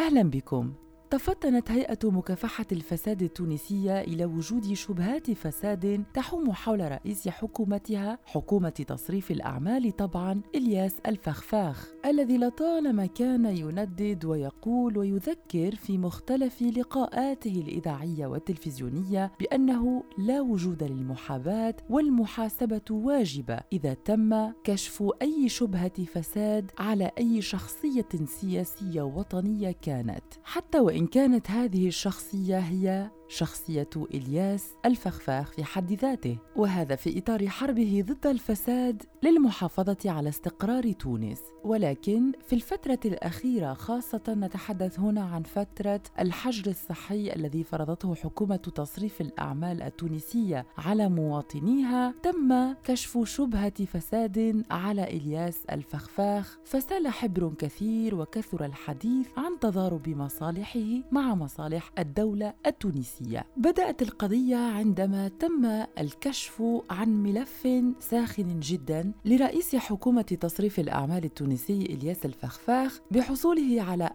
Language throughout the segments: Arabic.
أهلا بكم. تفطنت هيئة مكافحة الفساد التونسية إلى وجود شبهات فساد تحوم حول رئيس حكومتها، حكومة تصريف الأعمال طبعاً، إلياس الفخفاخ، الذي لطالما كان يندد ويقول ويذكر في مختلف لقاءاته الإذاعية والتلفزيونية بأنه لا وجود للمحاباة والمحاسبة واجبة إذا تم كشف أي شبهة فساد على أي شخصية سياسية وطنية كانت، حتى وإن كانت هذه الشخصية هي شخصية إلياس الفخفاخ في حد ذاته، وهذا في إطار حربه ضد الفساد للمحافظة على استقرار تونس. ولكن في الفترة الأخيرة خاصة نتحدث هنا عن فترة الحجر الصحي الذي فرضته حكومة تصريف الأعمال التونسية على مواطنيها، تم كشف شبهة فساد على إلياس الفخفاخ، فسال حبر كثير وكثر الحديث عن تضارب مصالحه مع مصالح الدولة التونسية. بدأت القضية عندما تم الكشف عن ملف ساخن جدا لرئيس حكومة تصريف الأعمال التونسي إلياس الفخفاخ بحصوله على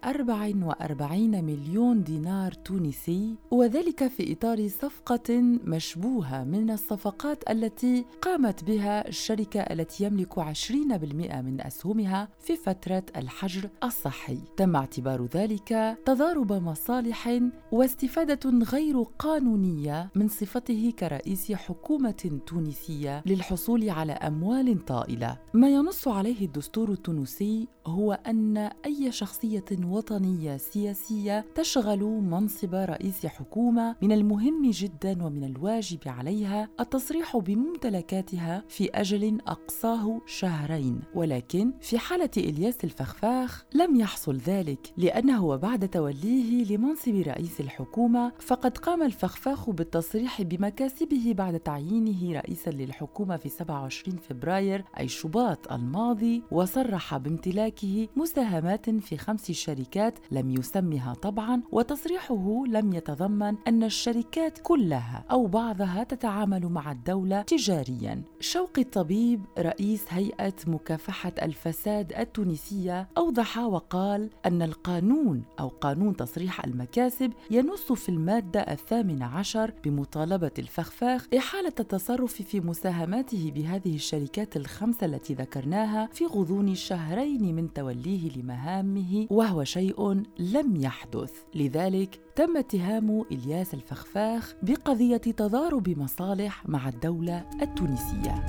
44 مليون دينار تونسي، وذلك في إطار صفقة مشبوهة من الصفقات التي قامت بها الشركة التي يملك 20% من أسهمها في فترة الحجر الصحي. تم اعتبار ذلك تضارب مصالح واستفادة غير قانونية من صفته كرئيس حكومة تونسية للحصول على أموال طائلة. ما ينص عليه الدستور التونسي هو أن أي شخصية وطنية سياسية تشغل منصب رئيس حكومة من المهم جدا ومن الواجب عليها التصريح بممتلكاتها في أجل أقصاه شهرين، ولكن في حالة إلياس الفخفاخ لم يحصل ذلك، لأنه بعد توليه لمنصب رئيس الحكومة فقد قام الفخفاخ بالتصريح بمكاسبه بعد تعيينه رئيسا للحكومة في 27 فبراير أي شباط الماضي، وصرح بامتلاكه مساهمات في 5 شركات لم يسمها طبعا، وتصريحه لم يتضمن أن الشركات كلها أو بعضها تتعامل مع الدولة تجاريا. شوقي الطبيب رئيس هيئة مكافحة الفساد التونسية أوضح وقال أن القانون أو قانون تصريح المكاسب ينص في المادة 18 بمطالبة الفخفاخ إحالة التصرف في مساهماته بهذه الشركات ال5 التي ذكرناها في غضون شهرين من توليه لمهامه، وهو شيء لم يحدث. لذلك تم اتهام إلياس الفخفاخ بقضية تضارب مصالح مع الدولة التونسية.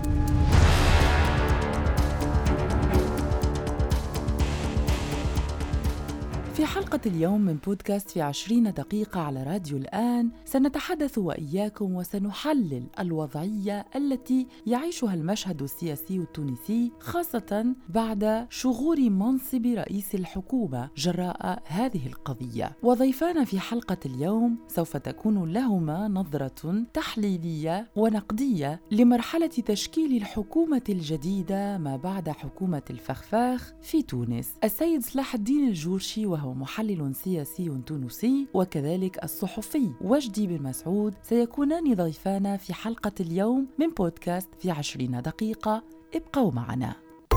في حلقة اليوم من بودكاست في 20 دقيقة على راديو الآن سنتحدث وإياكم وسنحلل الوضعية التي يعيشها المشهد السياسي التونسي، خاصة بعد شغور منصب رئيس الحكومة جراء هذه القضية. وضيفانا في حلقة اليوم سوف تكون لهما نظرة تحليلية ونقدية لمرحلة تشكيل الحكومة الجديدة ما بعد حكومة الفخفاخ في تونس. السيد صلاح الدين الجورشي وهو محلل سياسي تونسي، وكذلك الصحفي وجدي بن مسعود سيكونان ضيفانا في حلقة اليوم من بودكاست في 20 دقيقة. ابقوا معنا.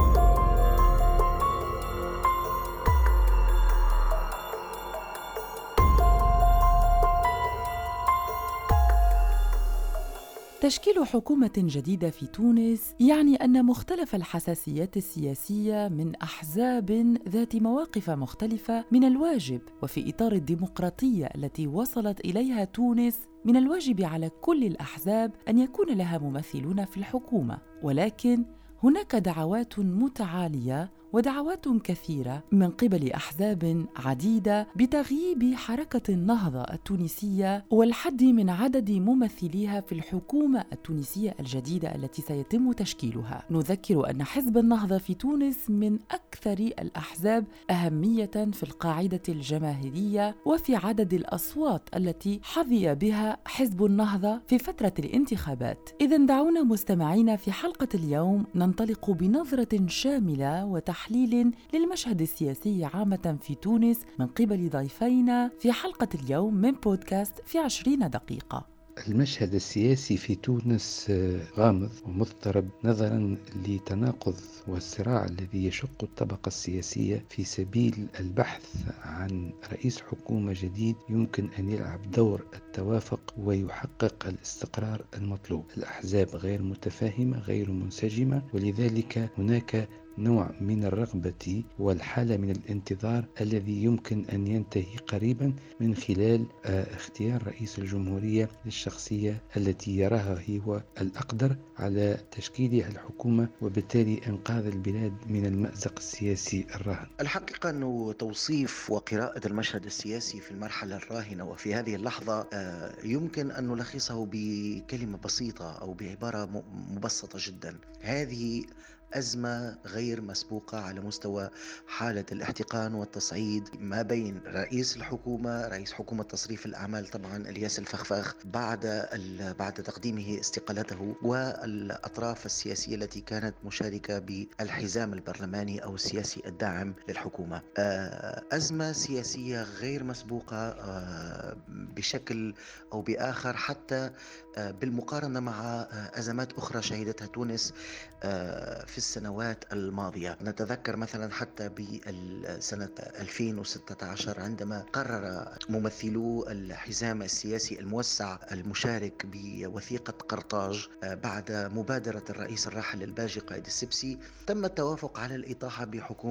تشكيل حكومة جديدة في تونس يعني أن مختلف الحساسيات السياسية من أحزاب ذات مواقف مختلفة من الواجب، وفي إطار الديمقراطية التي وصلت إليها تونس، من الواجب على كل الأحزاب أن يكون لها ممثلون في الحكومة. ولكن هناك دعوات متعالية ودعوات كثيرة من قبل أحزاب عديدة بتغييب حركة النهضة التونسية والحد من عدد ممثليها في الحكومة التونسية الجديدة التي سيتم تشكيلها. نذكر أن حزب النهضة في تونس من أكثر الأحزاب أهمية في القاعدة الجماهيرية وفي عدد الأصوات التي حظي بها حزب النهضة في فترة الانتخابات. إذن دعونا مستمعينا في حلقة اليوم ننطلق بنظرة شاملة وتحليل للمشهد السياسي عامة في تونس من قبل ضيفينا في حلقة اليوم من بودكاست في 20 دقيقة. المشهد السياسي في تونس غامض ومضطرب نظرا لتناقض والصراع الذي يشق الطبقة السياسية في سبيل البحث عن رئيس حكومة جديد يمكن أن يلعب دور التوافق ويحقق الاستقرار المطلوب. الأحزاب غير متفاهمة، غير منسجمة، ولذلك هناك نوع من الرغبة والحالة من الانتظار الذي يمكن أن ينتهي قريبا من خلال اختيار رئيس الجمهورية للشخصية التي يراها هو الأقدر على تشكيل الحكومة وبالتالي إنقاذ البلاد من المأزق السياسي الراهن. الحقيقة أنه توصيف وقراءة المشهد السياسي في المرحلة الراهنة وفي هذه اللحظة يمكن أن نلخصه بكلمة بسيطة أو بعبارة مبسطة جدا. هذه أزمة غير مسبوقة على مستوى حالة الاحتقان والتصعيد ما بين رئيس الحكومة، رئيس حكومة تصريف الأعمال طبعا الياس الفخفاخ بعد تقديمه استقالته، والأطراف السياسية التي كانت مشاركة بالحزام البرلماني أو السياسي الداعم للحكومة. أزمة سياسية غير مسبوقة بشكل أو بآخر، حتى بالمقارنة مع أزمات أخرى شهدتها تونس في السنوات الماضية. نتذكر مثلا حتى بسنة 2016 عندما قرر ممثلو الحزام السياسي الموسع المشارك بوثيقة قرطاج بعد مبادرة الرئيس الراحل الباجي قائد السبسي، تم التوافق على الإطاحة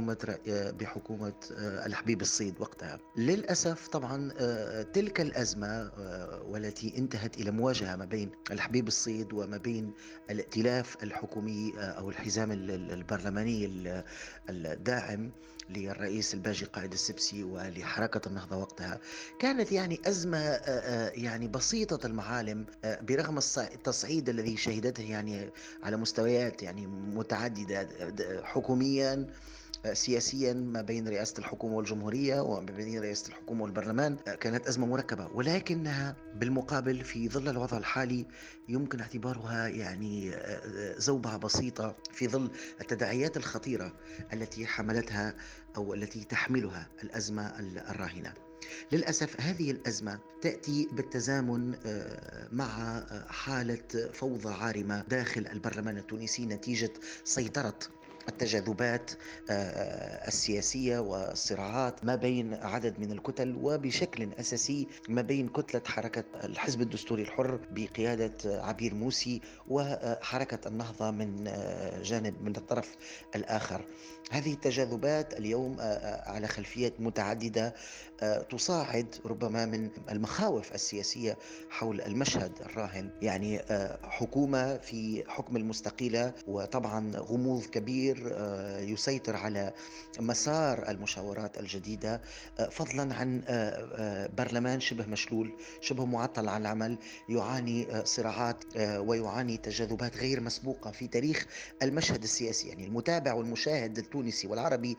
بحكومة الحبيب الصيد وقتها. للأسف طبعا تلك الأزمة والتي انتهت إلى مواجهة ما بين الحبيب الصيد وما بين الائتلاف الحكومي أو الحزام البرلماني الداعم للرئيس الباجي قائد السبسي ولحركة النهضة وقتها، كانت يعني أزمة يعني بسيطة المعالم برغم التصعيد الذي شهدته يعني على مستويات يعني متعددة، حكوميا سياسيا ما بين رئاسة الحكومة والجمهورية وما بين رئاسة الحكومة والبرلمان. كانت أزمة مركبة، ولكنها بالمقابل في ظل الوضع الحالي يمكن اعتبارها يعني زوبعة بسيطة في ظل التداعيات الخطيرة التي حملتها أو التي تحملها الأزمة الراهنة. للأسف هذه الأزمة تأتي بالتزامن مع حالة فوضى عارمة داخل البرلمان التونسي نتيجة سيطرة التجاذبات السياسية والصراعات ما بين عدد من الكتل، وبشكل أساسي ما بين كتلة حركة الحزب الدستوري الحر بقيادة عبير موسي وحركة النهضة من جانب من الطرف الآخر. هذه التجاذبات اليوم على خلفيات متعددة تصاعد ربما من المخاوف السياسية حول المشهد الراهن، يعني حكومة في حكم المستقلة، وطبعا غموض كبير يسيطر على مسار المشاورات الجديدة، فضلا عن برلمان شبه مشلول، شبه معطل عن العمل، يعاني صراعات ويعاني تجاذبات غير مسبوقة في تاريخ المشهد السياسي. يعني المتابع والمشاهد التونسي والعربي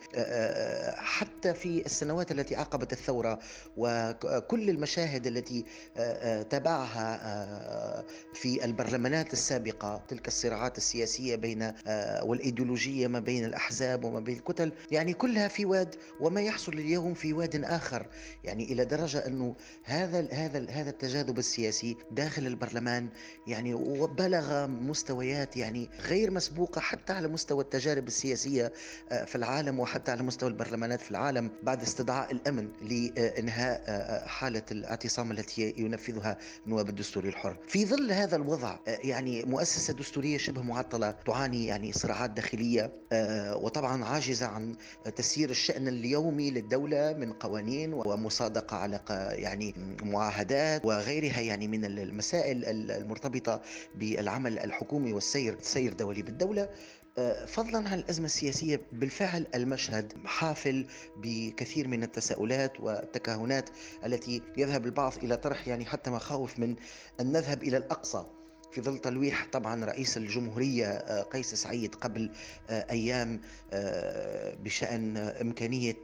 حتى في السنوات التي عقبت الثورة وكل المشاهد التي تبعها في البرلمانات السابقة، تلك الصراعات السياسية بين والإيديولوجية ما بين الأحزاب وما بين الكتل، يعني كلها في واد، وما يحصل اليوم في واد آخر. يعني إلى درجة أنه هذا التجاذب السياسي داخل البرلمان يعني وبلغ مستويات يعني غير مسبوقة حتى على مستوى التجارب السياسية في العالم، وحتى على مستوى البرلمانات في العالم بعد استدعاء الأمن لإنهاء حالة الاعتصام التي ينفذها نواب الدستوري الحر. في ظل هذا الوضع يعني مؤسسة دستورية شبه معطلة تعاني يعني صراعات داخلية، وطبعا عاجزة عن تسيير الشأن اليومي للدولة من قوانين ومصادقة على يعني معاهدات وغيرها يعني من المسائل المرتبطة بالعمل الحكومي والسير دولي بالدولة. فضلا عن الأزمة السياسية، بالفعل المشهد حافل بكثير من التساؤلات والتكهنات التي يذهب البعض إلى طرح يعني حتى مخاوف من أن نذهب إلى الأقصى في ظل تلويح طبعا رئيس الجمهورية قيس سعيد قبل أيام بشأن إمكانية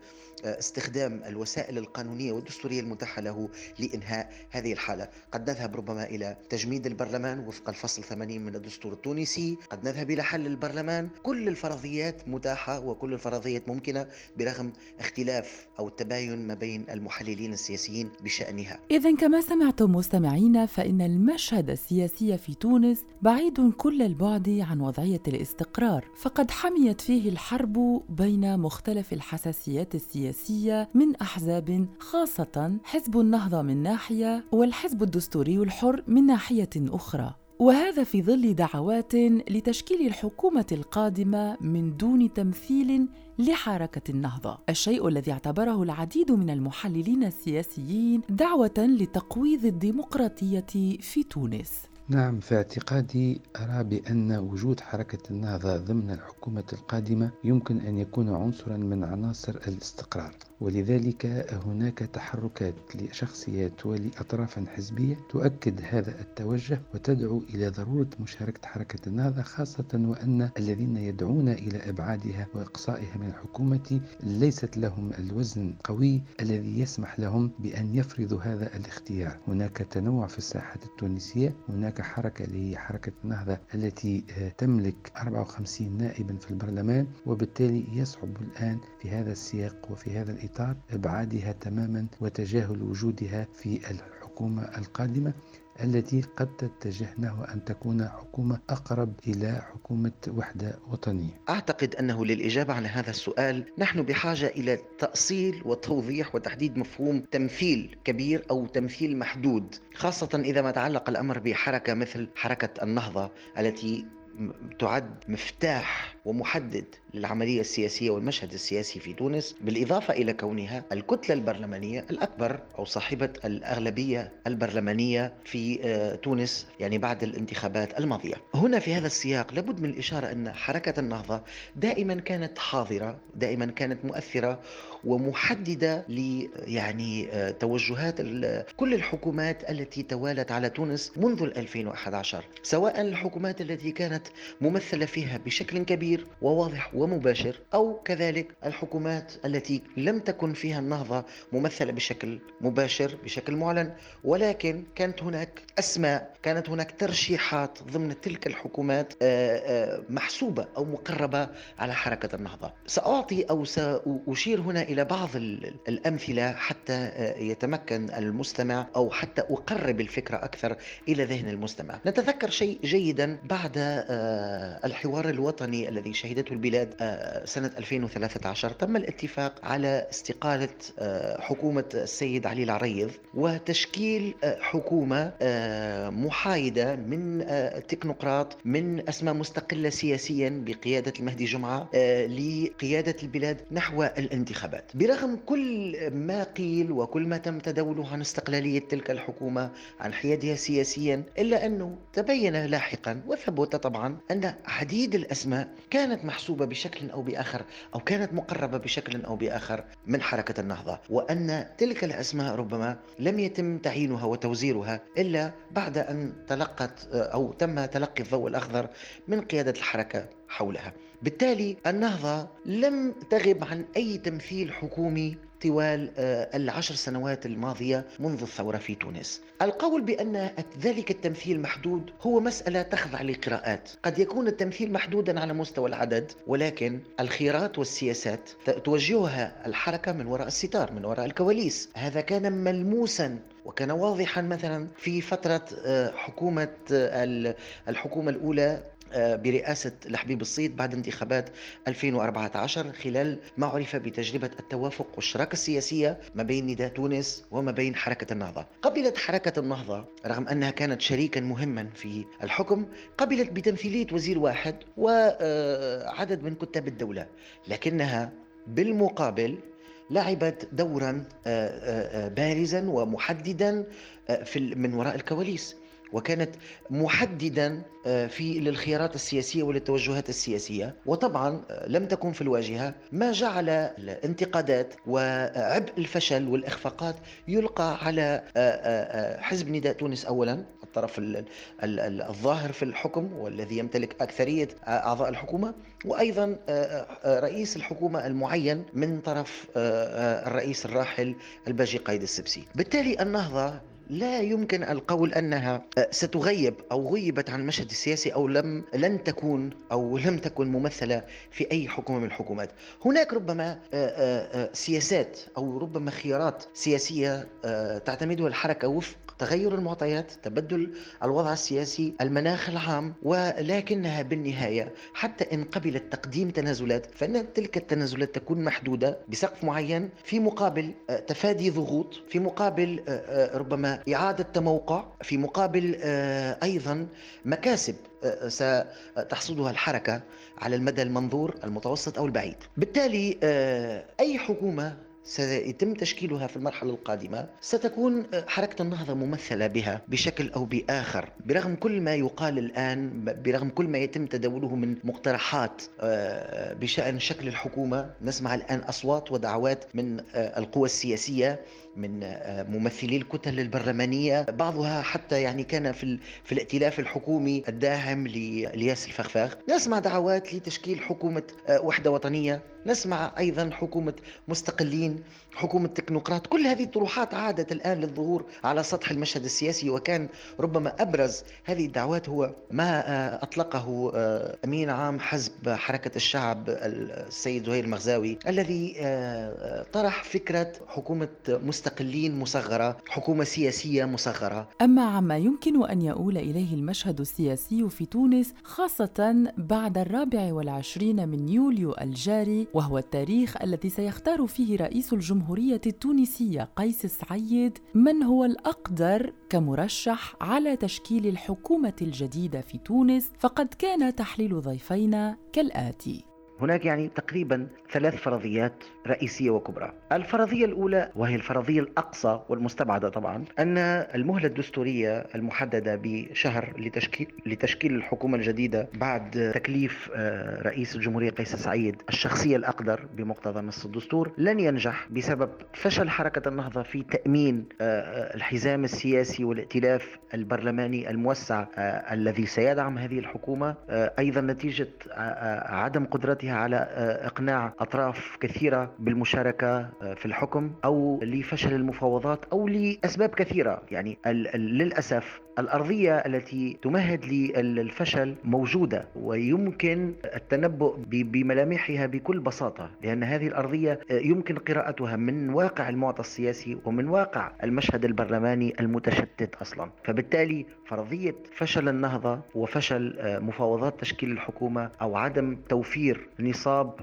استخدام الوسائل القانونية والدستورية المتاحة له لإنهاء هذه الحالة. قد نذهب ربما إلى تجميد البرلمان وفق الفصل 80 من الدستور التونسي، قد نذهب إلى حل البرلمان. كل الفرضيات متاحة وكل الفرضيات ممكنة برغم اختلاف أو التباين ما بين المحللين السياسيين بشأنها. إذن كما سمعتم مستمعين، فإن المشهد السياسي في تونس بعيد كل البعد عن وضعية الاستقرار، فقد حميت فيه الحرب بين مختلف الحساسيات السياسية من أحزاب، خاصة حزب النهضة من ناحية والحزب الدستوري الحر من ناحية أخرى، وهذا في ظل دعوات لتشكيل الحكومة القادمة من دون تمثيل لحركة النهضة، الشيء الذي اعتبره العديد من المحللين السياسيين دعوة لتقويض الديمقراطية في تونس. نعم، في اعتقادي أرى بأن وجود حركة النهضة ضمن الحكومة القادمة يمكن أن يكون عنصرا من عناصر الاستقرار، ولذلك هناك تحركات لشخصيات ولأطراف حزبية تؤكد هذا التوجه وتدعو إلى ضرورة مشاركة حركة النهضة، خاصة وأن الذين يدعون إلى إبعادها وإقصائها من الحكومة ليست لهم الوزن القوي الذي يسمح لهم بأن يفرضوا هذا الاختيار. هناك تنوع في الساحة التونسية، هناك حركة اللي هي حركة النهضة التي تملك 54 نائبا في البرلمان، وبالتالي يصعب الآن في هذا السياق وفي هذا الإطار إبعادها تماما وتجاهل وجودها في الحكومة القادمة التي قد تتجه نحو أن تكون حكومة أقرب إلى حكومة وحدة وطنية. أعتقد أنه للإجابة على هذا السؤال نحن بحاجة إلى تأصيل وتوضيح وتحديد مفهوم تمثيل كبير أو تمثيل محدود، خاصة إذا ما تعلق الأمر بحركة مثل حركة النهضة التي تعد مفتاح ومحدد للعملية السياسية والمشهد السياسي في تونس، بالإضافة إلى كونها الكتلة البرلمانية الأكبر أو صاحبة الأغلبية البرلمانية في تونس يعني بعد الانتخابات الماضية. هنا في هذا السياق لابد من الإشارة أن حركة النهضة دائما كانت حاضرة، دائما كانت مؤثرة ومحددة يعني توجهات كل الحكومات التي توالت على تونس منذ 2011، سواء الحكومات التي كانت ممثلة فيها بشكل كبير وواضح ومباشر، أو كذلك الحكومات التي لم تكن فيها النهضة ممثلة بشكل مباشر بشكل معلن، ولكن كانت هناك أسماء، كانت هناك ترشيحات ضمن تلك الحكومات محسوبة أو مقربة على حركة النهضة. سأعطي أو سأشير هنا إلى بعض الأمثلة حتى يتمكن المستمع أو حتى أقرب الفكرة أكثر إلى ذهن المستمع. نتذكر شيء جيدا بعد الحوار الوطني الذي شهدته البلاد سنة 2013 تم الاتفاق على استقالة حكومة السيد علي العريض وتشكيل حكومة محايدة من تكنوقراط من أسماء مستقلة سياسيا بقيادة المهدي جمعة لقيادة البلاد نحو الانتخابات. برغم كل ما قيل وكل ما تم تداوله عن استقلالية تلك الحكومة عن حيادها سياسيا، إلا أنه تبين لاحقا وثبت طبعا أن عديد الأسماء كانت محسوبة بشكل أو بآخر أو كانت مقربة بشكل أو بآخر من حركة النهضة، وأن تلك الأسماء ربما لم يتم تعيينها وتوزيرها إلا بعد أن تلقت أو تم تلقي الضوء الأخضر من قيادة الحركة حولها. بالتالي النهضة لم تغب عن أي تمثيل حكومي طوال 10 سنوات الماضية منذ الثورة في تونس. القول بأن ذلك التمثيل محدود هو مسألة تخضع لقراءات، قد يكون التمثيل محدودا على مستوى العدد، ولكن الخيارات والسياسات توجهها الحركة من وراء الستار، من وراء الكواليس. هذا كان ملموسا وكان واضحا مثلا في فترة الحكومة الأولى برئاسة الحبيب الصيد بعد انتخابات 2014 خلال ما عرف بتجربة التوافق والشراكة السياسية ما بين نداء تونس وما بين حركة النهضة. قبلت حركة النهضة رغم أنها كانت شريكا مهما في الحكم، قبلت بتمثيلية وزير واحد وعدد من كتاب الدولة، لكنها بالمقابل لعبت دورا بارزا ومحددا من وراء الكواليس، وكانت محددا للخيارات السياسية وللتوجهات السياسية، وطبعا لم تكن في الواجهة، ما جعل الانتقادات وعبء الفشل والإخفاقات يلقى على حزب نداء تونس أولا الطرف الظاهر في الحكم والذي يمتلك أكثرية أعضاء الحكومة، وأيضا رئيس الحكومة المعين من طرف الرئيس الراحل الباجي قايد السبسي. بالتالي النهضة لا يمكن القول أنها ستغيب أو غيبت عن المشهد السياسي أو لن تكون أو لم تكن ممثلة في أي حكومة من الحكومات. هناك ربما سياسات أو ربما خيارات سياسية تعتمدها الحركة وفق تغير المعطيات، تبدل الوضع السياسي، المناخ العام، ولكنها بالنهاية حتى إن قبلت تقديم تنازلات فإن تلك التنازلات تكون محدودة بسقف معين في مقابل تفادي ضغوط، في مقابل ربما إعادة تموقع، في مقابل أيضا مكاسب ستحصدها الحركة على المدى المنظور المتوسط أو البعيد. بالتالي أي حكومة سيتم تشكيلها في المرحلة القادمة ستكون حركة النهضة ممثلة بها بشكل أو بآخر، برغم كل ما يقال الآن، برغم كل ما يتم تداوله من مقترحات بشأن شكل الحكومة. نسمع الآن أصوات ودعوات من القوى السياسية، من ممثلي الكتل البرلمانية، بعضها حتى يعني كان في الائتلاف الحكومي الداعم لإلياس الفخفاخ. نسمع دعوات لتشكيل حكومة وحدة وطنية، نسمع أيضا حكومة مستقلين، حكومة تكنوقراط. كل هذه الطروحات عادت الآن للظهور على سطح المشهد السياسي، وكان ربما أبرز هذه الدعوات هو ما أطلقه أمين عام حزب حركة الشعب السيد زهير المغزاوي، الذي طرح فكرة حكومة مستقلين مصغرة، حكومة سياسية مصغرة. أما عما يمكن أن يؤول إليه المشهد السياسي في تونس خاصة بعد 24 من يوليو الجاري، وهو التاريخ الذي سيختار فيه رئيس الجمهورية التونسية قيس سعيد من هو الأقدر كمرشح على تشكيل الحكومة الجديدة في تونس، فقد كان تحليل ضيفينا كالآتي. هناك يعني تقريبا 3 فرضيات رئيسية وكبرى. الفرضية الأولى وهي الفرضية الأقصى والمستبعدة طبعا، أن المهلة الدستورية المحددة بشهر لتشكيل الحكومة الجديدة بعد تكليف رئيس الجمهورية قيس سعيد الشخصية الأقدر بمقتضى نص الدستور لن ينجح بسبب فشل حركة النهضة في تأمين الحزام السياسي والائتلاف البرلماني الموسع الذي سيدعم هذه الحكومة، أيضا نتيجة عدم قدرتها على إقناع أطراف كثيرة بالمشاركة في الحكم، أو لفشل المفاوضات، أو لأسباب كثيرة. يعني للأسف الأرضية التي تمهد للفشل موجودة، ويمكن التنبؤ بملامحها بكل بساطة، لأن هذه الأرضية يمكن قراءتها من واقع المعطى السياسي ومن واقع المشهد البرلماني المتشتت أصلا. فبالتالي فرضية فشل النهضة وفشل مفاوضات تشكيل الحكومة أو عدم توفير نصاب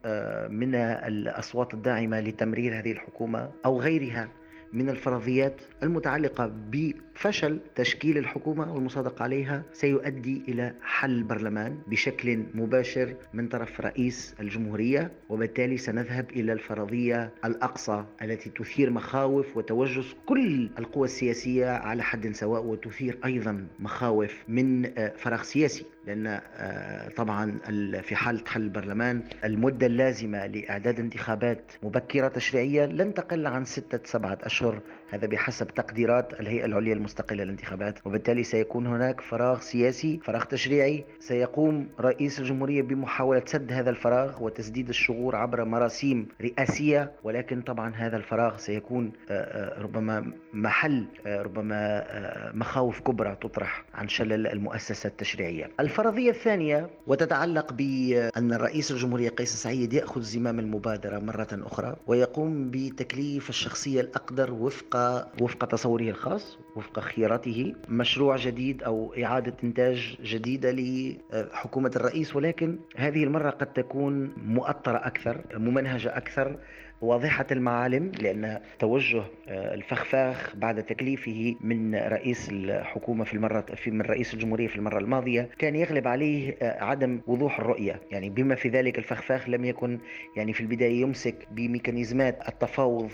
من الأصوات الداعمة لتمرير هذه الحكومة أو غيرها من الفرضيات المتعلقة بفشل تشكيل الحكومة والمصادقة عليها سيؤدي إلى حل البرلمان بشكل مباشر من طرف رئيس الجمهورية، وبالتالي سنذهب إلى الفرضية الأقصى التي تثير مخاوف وتوجس كل القوى السياسية على حد سواء، وتثير أيضا مخاوف من فراغ سياسي، لأن طبعا في حالة حل البرلمان المدة اللازمة لإعداد انتخابات مبكرة تشريعية لن تقل عن 6-7 أشهر، هذا بحسب تقديرات الهيئة العليا المستقلة للانتخابات. وبالتالي سيكون هناك فراغ سياسي، فراغ تشريعي، سيقوم رئيس الجمهورية بمحاولة سد هذا الفراغ وتسديد الشغور عبر مراسيم رئاسية، ولكن طبعا هذا الفراغ سيكون ربما محل ربما مخاوف كبرى تطرح عن شلل المؤسسة التشريعية. الفرضية الثانية وتتعلق بأن الرئيس الجمهورية قيس سعيد يأخذ زمام المبادرة مرة أخرى ويقوم بتكليف الشخصية الأقدر وفق تصوره الخاص، وفق خياراته، مشروع جديد أو إعادة إنتاج جديدة لحكومة الرئيس، ولكن هذه المرة قد تكون مؤطرة أكثر، ممنهجة أكثر، واضحة المعالم، لأن توجه الفخفاخ بعد تكليفه من رئيس الحكومة من رئيس الجمهورية في المرة الماضية كان يغلب عليه عدم وضوح الرؤية. يعني بما في ذلك الفخفاخ لم يكن يعني في البداية يمسك بميكانيزمات التفاوض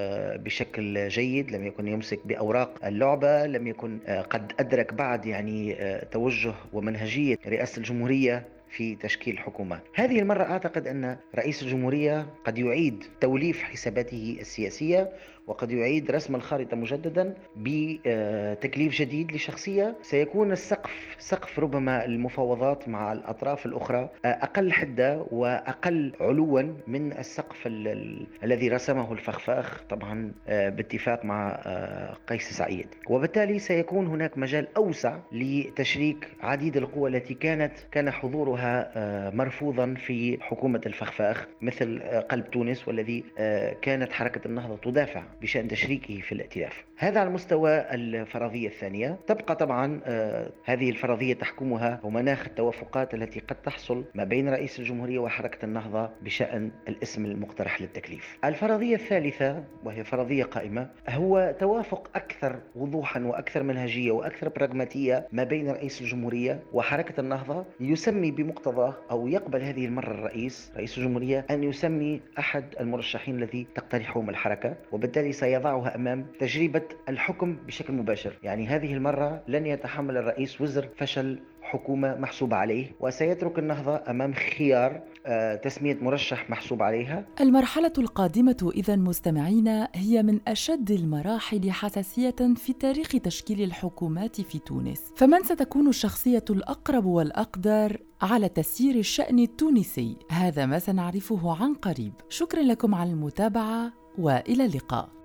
بشكل جيد، لم يكن يمسك بأوراق اللعبة، لم يكن قد أدرك بعد يعني توجه ومنهجية رئاسة الجمهورية في تشكيل حكومة. هذه المرة أعتقد أن رئيس الجمهورية قد يعيد توليف حساباته السياسية وقد يعيد رسم الخارطة مجددا بتكليف جديد لشخصية سيكون سقف ربما المفاوضات مع الأطراف الأخرى أقل حدة وأقل علوا من السقف الذي رسمه الفخفاخ طبعا باتفاق مع قيس سعيد. وبالتالي سيكون هناك مجال أوسع لتشريك عديد القوى التي كان حضورها مرفوضا في حكومة الفخفاخ، مثل قلب تونس والذي كانت حركة النهضة تدافع بشأن تشريكه في الائتلاف. هذا على مستوى الفرضية الثانية. تبقى طبعا هذه الفرضية تحكمها ومناخ التوافقات التي قد تحصل ما بين رئيس الجمهورية وحركة النهضة بشأن الاسم المقترح للتكليف. الفرضية الثالثة وهي فرضية قائمة هو توافق أكثر وضوحا وأكثر منهجية وأكثر براغماتية ما بين رئيس الجمهورية وحركة النهضة، يسمي بمقتضى أو يقبل هذه المرة رئيس الجمهورية أن يسمي أحد المرشحين الذي تقترحهم الحركة، وبالتالي سيضعها أمام تجربة الحكم بشكل مباشر. يعني هذه المرة لن يتحمل الرئيس وزر فشل حكومة محسوبة عليه، وسيترك النهضة أمام خيار تسمية مرشح محسوب عليها. المرحلة القادمة إذن مستمعينا هي من أشد المراحل حساسية في تاريخ تشكيل الحكومات في تونس، فمن ستكون الشخصية الأقرب والأقدر على تسيير الشأن التونسي؟ هذا ما سنعرفه عن قريب. شكرا لكم على المتابعة وإلى اللقاء.